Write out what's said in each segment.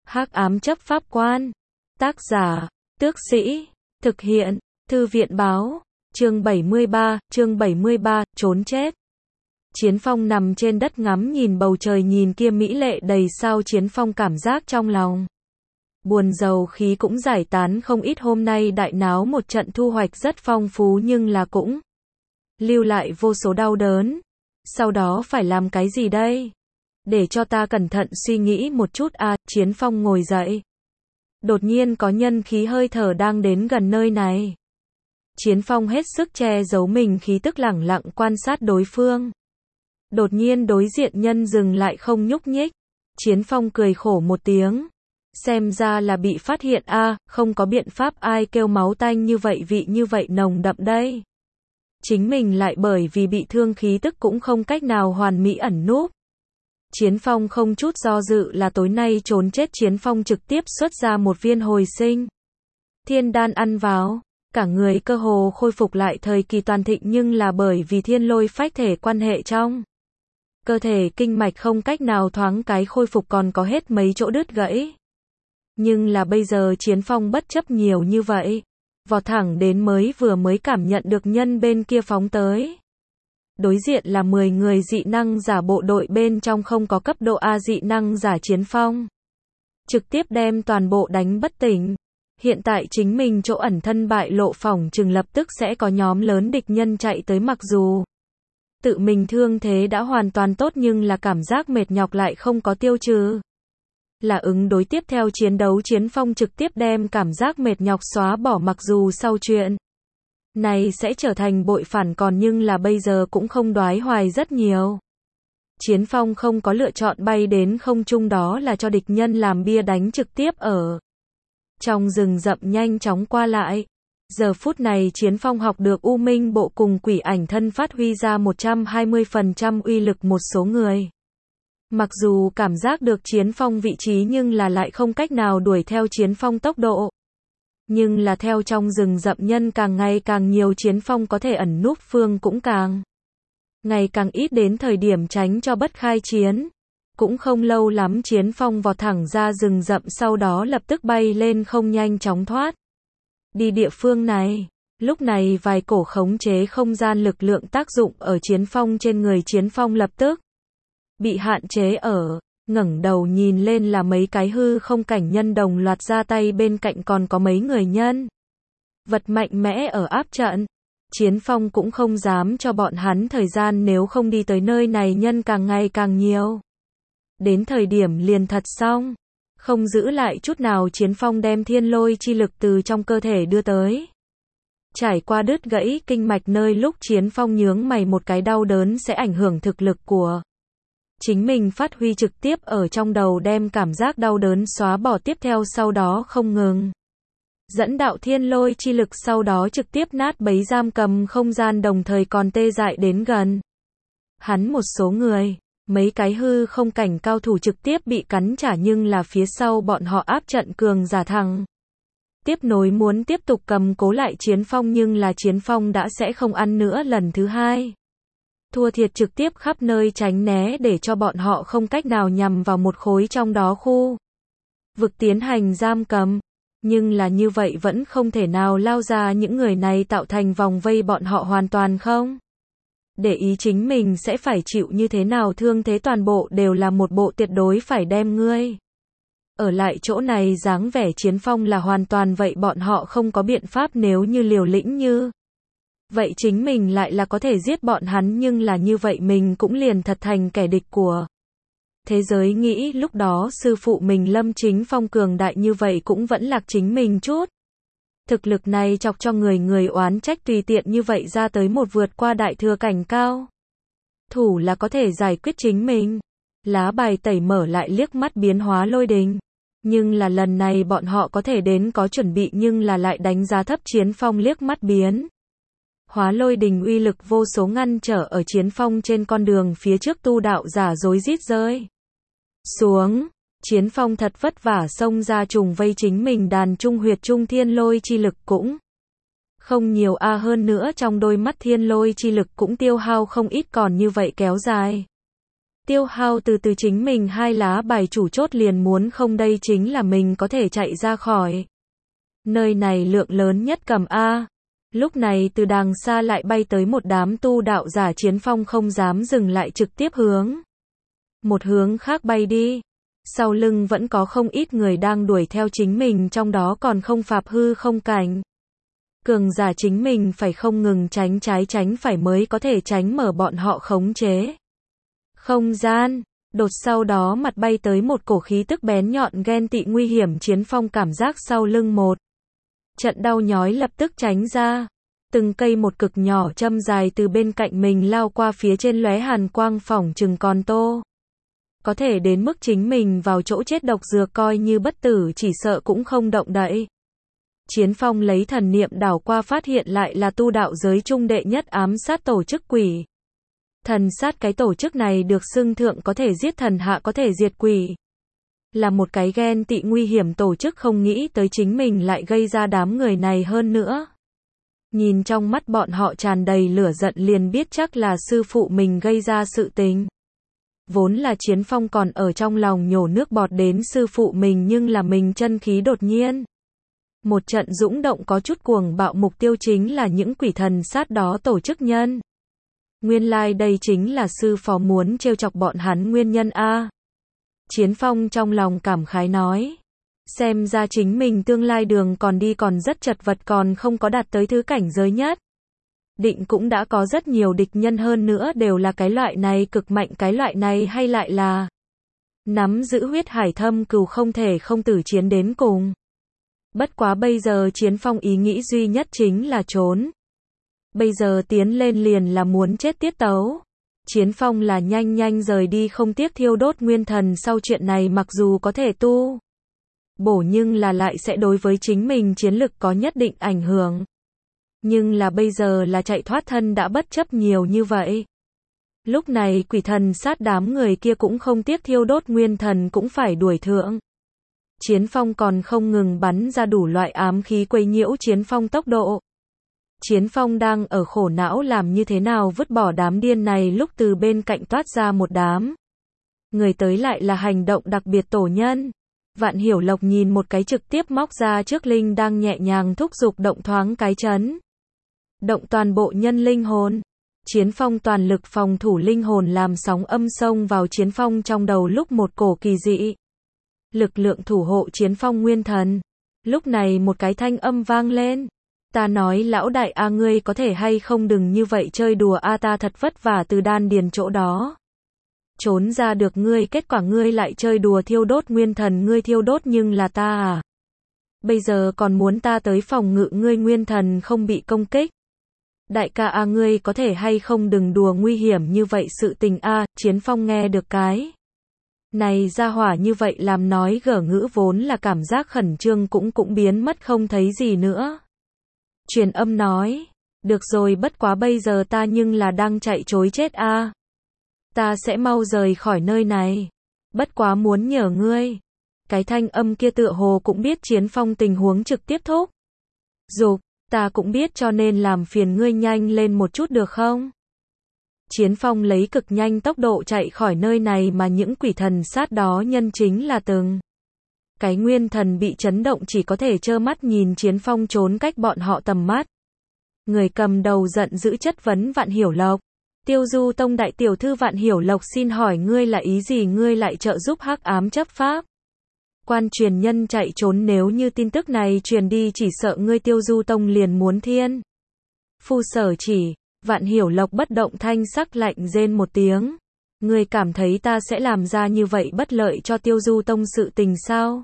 Hắc ám chấp pháp quan. Tác giả, Tước Sĩ. Thực hiện, Thư viện báo. Chương 73, trốn chết. Chiến Phong nằm trên đất ngắm nhìn bầu trời nhìn kia mỹ lệ đầy sao. Chiến Phong cảm giác trong lòng buồn rầu khí cũng giải tán không ít. Hôm nay đại náo một trận thu hoạch rất phong phú nhưng là cũng lưu lại vô số đau đớn. Sau đó phải làm cái gì đây? Để cho ta cẩn thận suy nghĩ một chút à. Chiến Phong ngồi dậy. Đột nhiên có nhân khí hơi thở đang đến gần nơi này. Chiến Phong hết sức che giấu mình khí tức lẳng lặng quan sát đối phương. Đột nhiên đối diện nhân dừng lại không nhúc nhích. Chiến Phong cười khổ một tiếng. Xem ra là bị phát hiện a, không có biện pháp ai kêu máu tanh như vậy vị như vậy nồng đậm đây. Chính mình lại bởi vì bị thương khí tức cũng không cách nào hoàn mỹ ẩn núp. Chiến Phong không chút do dự là tối nay trốn chết. Chiến Phong trực tiếp xuất ra một viên hồi sinh thiên đan ăn vào. Cả người cơ hồ khôi phục lại thời kỳ toàn thịnh nhưng là bởi vì thiên lôi phách thể quan hệ trong cơ thể kinh mạch không cách nào thoáng cái khôi phục còn có hết mấy chỗ đứt gãy. Nhưng là bây giờ Chiến Phong bất chấp nhiều như vậy. Vọt thẳng đến mới cảm nhận được nhân bên kia phóng tới. Đối diện là 10 người dị năng giả bộ đội bên trong không có cấp độ A dị năng giả. Chiến Phong trực tiếp đem toàn bộ đánh bất tỉnh. Hiện tại chính mình chỗ ẩn thân bại lộ phỏng chừng lập tức sẽ có nhóm lớn địch nhân chạy tới mặc dù tự mình thương thế đã hoàn toàn tốt nhưng là cảm giác mệt nhọc lại không có tiêu trừ. Là ứng đối tiếp theo chiến đấu Chiến Phong trực tiếp đem cảm giác mệt nhọc xóa bỏ mặc dù sau chuyện này sẽ trở thành bội phản còn nhưng là bây giờ cũng không đoái hoài rất nhiều. Chiến Phong không có lựa chọn bay đến không trung đó là cho địch nhân làm bia đánh trực tiếp ở trong rừng rậm nhanh chóng qua lại. Giờ phút này Chiến Phong học được U Minh bộ cùng quỷ ảnh thân phát huy ra 120% uy lực một số người. Mặc dù cảm giác được Chiến Phong vị trí nhưng là lại không cách nào đuổi theo Chiến Phong tốc độ. Nhưng là theo trong rừng rậm nhân càng ngày càng nhiều Chiến Phong có thể ẩn núp phương cũng càng ngày càng ít đến thời điểm tránh cho bất khai chiến. Cũng không lâu lắm Chiến Phong vọt thẳng ra rừng rậm sau đó lập tức bay lên không nhanh chóng thoát đi địa phương này. Lúc này vài cổ khống chế không gian lực lượng tác dụng ở Chiến Phong trên người. Chiến Phong lập tức bị hạn chế ở, ngẩng đầu nhìn lên là mấy cái hư không cảnh nhân đồng loạt ra tay bên cạnh còn có mấy người nhân vật mạnh mẽ ở áp trận. Chiến Phong cũng không dám cho bọn hắn thời gian nếu không đi tới nơi này nhân càng ngày càng nhiều. Đến thời điểm liền thật xong. Không giữ lại chút nào Chiến Phong đem thiên lôi chi lực từ trong cơ thể đưa tới. Trải qua đứt gãy kinh mạch nơi lúc Chiến Phong nhướng mày một cái đau đớn sẽ ảnh hưởng thực lực của chính mình phát huy trực tiếp ở trong đầu đem cảm giác đau đớn xóa bỏ tiếp theo sau đó không ngừng dẫn đạo thiên lôi chi lực sau đó trực tiếp nát bấy giam cầm không gian đồng thời còn tê dại đến gần hắn một số người. Mấy cái hư không cảnh cao thủ trực tiếp bị cắn trả nhưng là phía sau bọn họ áp trận cường giả thằng tiếp nối muốn tiếp tục cầm cố lại Chiến Phong nhưng là Chiến Phong đã sẽ không ăn nữa lần thứ hai. Thua thiệt trực tiếp khắp nơi tránh né để cho bọn họ không cách nào nhằm vào một khối trong đó khu vực tiến hành giam cầm. Nhưng là như vậy vẫn không thể nào lao ra những người này tạo thành vòng vây bọn họ hoàn toàn không để ý chính mình sẽ phải chịu như thế nào thương thế toàn bộ đều là một bộ tuyệt đối phải đem ngươi ở lại chỗ này dáng vẻ Chiến Phong là hoàn toàn vậy bọn họ không có biện pháp nếu như liều lĩnh như vậy chính mình lại là có thể giết bọn hắn nhưng là như vậy mình cũng liền thật thành kẻ địch của thế giới nghĩ lúc đó sư phụ mình Lâm Chính Phong cường đại như vậy cũng vẫn lạc chính mình chút. Thực lực này chọc cho người oán trách tùy tiện như vậy ra tới một vượt qua đại thừa cảnh cao thủ là có thể giải quyết chính mình. Lá bài tẩy mở lại liếc mắt biến hóa lôi đình. Nhưng là lần này bọn họ có thể đến có chuẩn bị nhưng là lại đánh giá thấp Chiến Phong liếc mắt biến hóa lôi đình uy lực vô số ngăn trở ở Chiến Phong trên con đường phía trước tu đạo giả rối rít rơi xuống. Chiến Phong thật vất vả xông ra trùng vây chính mình đàn trung huyệt trung thiên lôi chi lực cũng không nhiều a hơn nữa trong đôi mắt thiên lôi chi lực cũng tiêu hao không ít còn như vậy kéo dài Tiêu Hao từ từ chính mình hai lá bài chủ chốt liền muốn không đây chính là mình có thể chạy ra khỏi nơi này lượng lớn nhất cầm A. Lúc này từ đàng xa lại bay tới một đám tu đạo giả, Chiến Phong không dám dừng lại trực tiếp hướng một hướng khác bay đi. Sau lưng vẫn có không ít người đang đuổi theo chính mình, trong đó còn không phạp hư không cảnh cường giả, chính mình phải không ngừng tránh trái tránh phải mới có thể tránh mở bọn họ khống chế không gian. Đột sau đó mặt bay tới một cổ khí tức bén nhọn ghen tị nguy hiểm, Chiến Phong cảm giác sau lưng một trận đau nhói, lập tức tránh ra. Từng cây một cực nhỏ châm dài từ bên cạnh mình lao qua, phía trên lóe hàn quang, phỏng chừng còn tô có thể đến mức chính mình vào chỗ chết, độc dược coi như bất tử chỉ sợ cũng không động đậy. Chiến Phong lấy thần niệm đảo qua, phát hiện lại là tu đạo giới trung đệ nhất ám sát tổ chức quỷ thần sát. Cái tổ chức này được xưng thượng có thể giết thần, hạ có thể diệt quỷ, là một cái ghen tị nguy hiểm tổ chức, không nghĩ tới chính mình lại gây ra đám người này. Hơn nữa nhìn trong mắt bọn họ tràn đầy lửa giận, liền biết chắc là sư phụ mình gây ra sự tình. Vốn là Chiến Phong còn ở trong lòng nhổ nước bọt đến sư phụ mình, nhưng là mình chân khí đột nhiên một trận dũng động, có chút cuồng bạo, mục tiêu chính là những quỷ thần sát đó tổ chức nhân. Nguyên lai đây chính là sư phó muốn trêu chọc bọn hắn nguyên nhân a. Chiến Phong trong lòng cảm khái nói, xem ra chính mình tương lai đường còn đi còn rất chật vật, còn không có đạt tới thứ cảnh giới nhất định cũng đã có rất nhiều địch nhân, hơn nữa đều là cái loại này cực mạnh, cái loại này hay lại là nắm giữ huyết hải thâm cừu, không thể không tử chiến đến cùng. Bất quá bây giờ Chiến Phong ý nghĩ duy nhất chính là trốn. Bây giờ tiến lên liền là muốn chết tiết tấu. Chiến Phong là nhanh nhanh rời đi, không tiếc thiêu đốt nguyên thần. Sau chuyện này mặc dù có thể tu bổ, nhưng là lại sẽ đối với chính mình chiến lực có nhất định ảnh hưởng. Nhưng là bây giờ là chạy thoát thân đã bất chấp nhiều như vậy. Lúc này quỷ thần sát đám người kia cũng không tiếc thiêu đốt nguyên thần cũng phải đuổi thượng. Chiến Phong còn không ngừng bắn ra đủ loại ám khí quấy nhiễu Chiến Phong tốc độ. Chiến Phong đang ở khổ não làm như thế nào vứt bỏ đám điên này, lúc từ bên cạnh toát ra một đám người tới, lại là hành động đặc biệt tổ nhân. Vạn Hiểu Lộc nhìn một cái, trực tiếp móc ra trước linh đang nhẹ nhàng thúc giục động, thoáng cái chấn động toàn bộ nhân linh hồn. Chiến Phong toàn lực phòng thủ, linh hồn làm sóng âm xông vào Chiến Phong trong đầu, lúc một cổ kỳ dị lực lượng thủ hộ Chiến Phong nguyên thần. Lúc này một cái thanh âm vang lên, ta nói lão đại a, ngươi có thể hay không đừng như vậy chơi đùa a, ta thật vất vả từ đan điền chỗ đó trốn ra được ngươi, kết quả ngươi lại chơi đùa thiêu đốt nguyên thần, ngươi thiêu đốt nhưng là ta à, bây giờ còn muốn ta tới phòng ngự ngươi nguyên thần không bị công kích. Đại ca a, ngươi có thể hay không đừng đùa nguy hiểm như vậy sự tình a. Chiến Phong nghe được cái này ra hỏa như vậy làm nói gở ngữ, vốn là cảm giác khẩn trương cũng biến mất không thấy gì nữa. Truyền âm nói, được rồi, bất quá bây giờ ta nhưng là đang chạy trối chết a. Ta sẽ mau rời khỏi nơi này. Bất quá muốn nhờ ngươi. Cái thanh âm kia tựa hồ cũng biết Chiến Phong tình huống, trực tiếp thúc giục, ta cũng biết, cho nên làm phiền ngươi nhanh lên một chút được không? Chiến Phong lấy cực nhanh tốc độ chạy khỏi nơi này, mà những quỷ thần sát đó nhân chính là từng cái nguyên thần bị chấn động, chỉ có thể trơ mắt nhìn Chiến Phong trốn cách bọn họ tầm mắt. Người cầm đầu giận dữ chất vấn Vạn Hiểu Lộc. Tiêu Du Tông đại tiểu thư Vạn Hiểu Lộc, xin hỏi ngươi là ý gì, ngươi lại trợ giúp hắc ám chấp pháp quan truyền nhân chạy trốn, nếu như tin tức này truyền đi chỉ sợ ngươi Tiêu Du Tông liền muốn thiên phu sở chỉ. Vạn Hiểu Lộc bất động thanh sắc lạnh rên một tiếng. Ngươi cảm thấy ta sẽ làm ra như vậy bất lợi cho Tiêu Du Tông sự tình sao?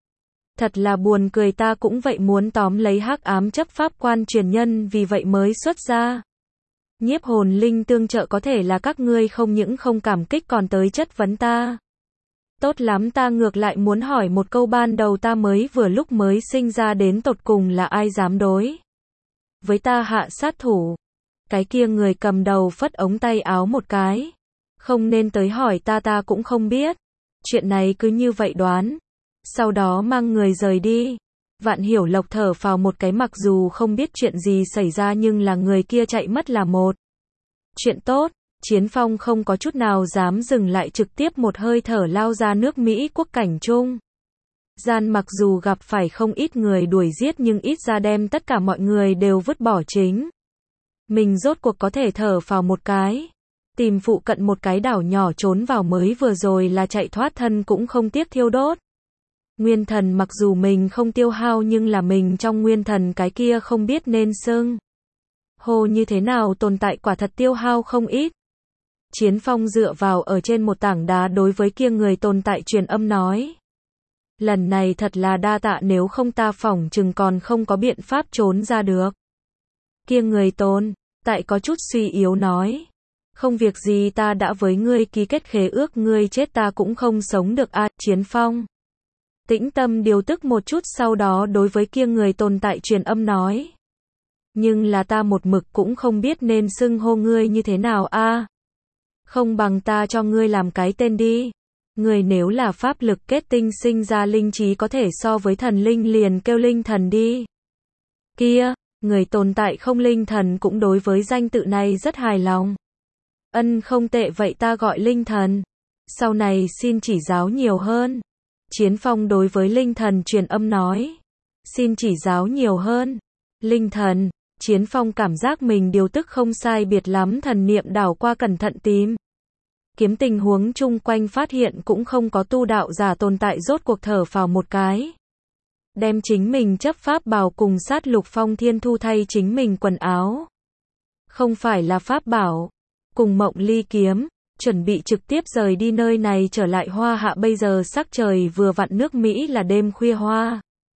Thật là buồn cười, ta cũng vậy muốn tóm lấy hắc ám chấp pháp quan truyền nhân, vì vậy mới xuất ra nhiếp hồn linh tương trợ, có thể là các ngươi không những không cảm kích còn tới chất vấn ta. Tốt lắm, ta ngược lại muốn hỏi một câu, ban đầu ta mới vừa lúc mới sinh ra, đến tột cùng là ai dám đối với ta hạ sát thủ? Cái kia người cầm đầu phất ống tay áo một cái. Không nên tới hỏi ta, ta cũng không biết. Chuyện này cứ như vậy đoán. Sau đó mang người rời đi. Vạn Hiểu Lộc thở phào một cái, mặc dù không biết chuyện gì xảy ra nhưng là người kia chạy mất là một chuyện tốt. Chiến Phong không có chút nào dám dừng lại, trực tiếp một hơi thở lao ra nước Mỹ quốc cảnh trung gian, mặc dù gặp phải không ít người đuổi giết nhưng ít ra đem tất cả mọi người đều vứt bỏ, chính mình rốt cuộc có thể thở phào một cái. Tìm phụ cận một cái đảo nhỏ trốn vào, mới vừa rồi là chạy thoát thân cũng không tiếc thiêu đốt. Nguyên thần mặc dù mình không tiêu hao nhưng là mình trong nguyên thần cái kia không biết nên xưng hô như thế nào tồn tại quả thật tiêu hao không ít. Chiến Phong dựa vào ở trên một tảng đá đối với kia người tồn tại truyền âm nói. Lần này thật là đa tạ, nếu không ta phỏng chừng còn không có biện pháp trốn ra được. Kia người tồn tại có chút suy yếu nói. Không việc gì, ta đã với ngươi ký kết khế ước, ngươi chết ta cũng không sống được a. Chiến Phong tĩnh tâm điều tức một chút, sau đó đối với kia người tồn tại truyền âm nói. Nhưng là ta một mực cũng không biết nên xưng hô ngươi như thế nào a. Không bằng ta cho ngươi làm cái tên đi. Ngươi nếu là pháp lực kết tinh sinh ra linh trí có thể so với thần linh, liền kêu linh thần đi. Kia, người tồn tại không linh thần cũng đối với danh tự này rất hài lòng. Không tệ, vậy ta gọi linh thần. Sau này xin chỉ giáo nhiều hơn. Chiến Phong đối với linh thần truyền âm nói. Xin chỉ giáo nhiều hơn. Linh thần, Chiến Phong cảm giác mình điều tức không sai biệt lắm, thần niệm đảo qua cẩn thận tìm kiếm tình huống chung quanh, phát hiện cũng không có tu đạo giả tồn tại, rốt cuộc thở phào một cái. Đem chính mình chấp pháp bảo cùng sát lục phong thiên thu thay chính mình quần áo. Không phải là pháp bảo. Cùng mộng ly kiếm, chuẩn bị trực tiếp rời đi nơi này trở lại Hoa Hạ. Bây giờ sắc trời vừa vặn, nước Mỹ là đêm khuya, Hoa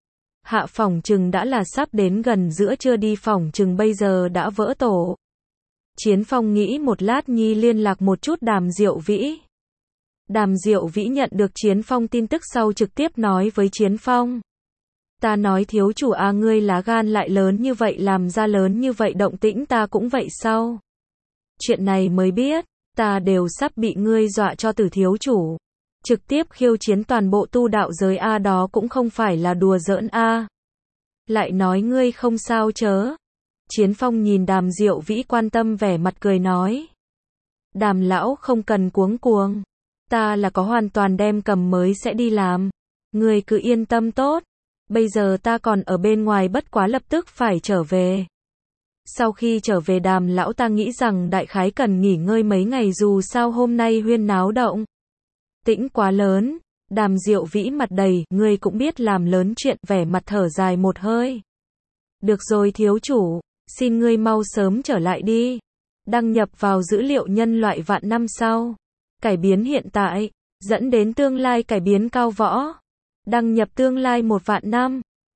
Hạ phỏng chừng đã là sắp đến gần giữa trưa, đi phỏng chừng bây giờ đã vỡ tổ. Chiến Phong nghĩ một lát nhi liên lạc một chút Đàm Diệu Vĩ. Đàm Diệu Vĩ nhận được Chiến Phong tin tức sau trực tiếp nói với Chiến Phong. Ta nói thiếu chủ a, ngươi lá gan lại lớn như vậy, làm ra lớn như vậy động tĩnh, ta cũng vậy sao? Chuyện này mới biết, ta đều sắp bị ngươi dọa cho tử, thiếu chủ. Trực tiếp khiêu chiến toàn bộ tu đạo giới a, đó cũng không phải là đùa giỡn a. Lại nói ngươi không sao chớ? Chiến Phong nhìn Đàm Diệu Vĩ quan tâm vẻ mặt cười nói. Đàm lão không cần cuống cuồng. Ta là có hoàn toàn đem cầm mới sẽ đi làm. Ngươi cứ yên tâm tốt. Bây giờ ta còn ở bên ngoài, bất quá lập tức phải trở về. Sau khi trở về Đàm lão ta nghĩ rằng đại khái cần nghỉ ngơi mấy ngày, dù sao hôm nay huyên náo động tĩnh quá lớn. Đàm Diệu Vĩ mặt đầy, ngươi cũng biết làm lớn chuyện, vẻ mặt thở dài một hơi. Được rồi thiếu chủ, xin ngươi mau sớm trở lại đi. Đăng nhập vào dữ liệu nhân loại vạn năm sau. Cải biến hiện tại, dẫn đến tương lai cải biến cao võ. Đăng nhập tương lai 1 vạn năm.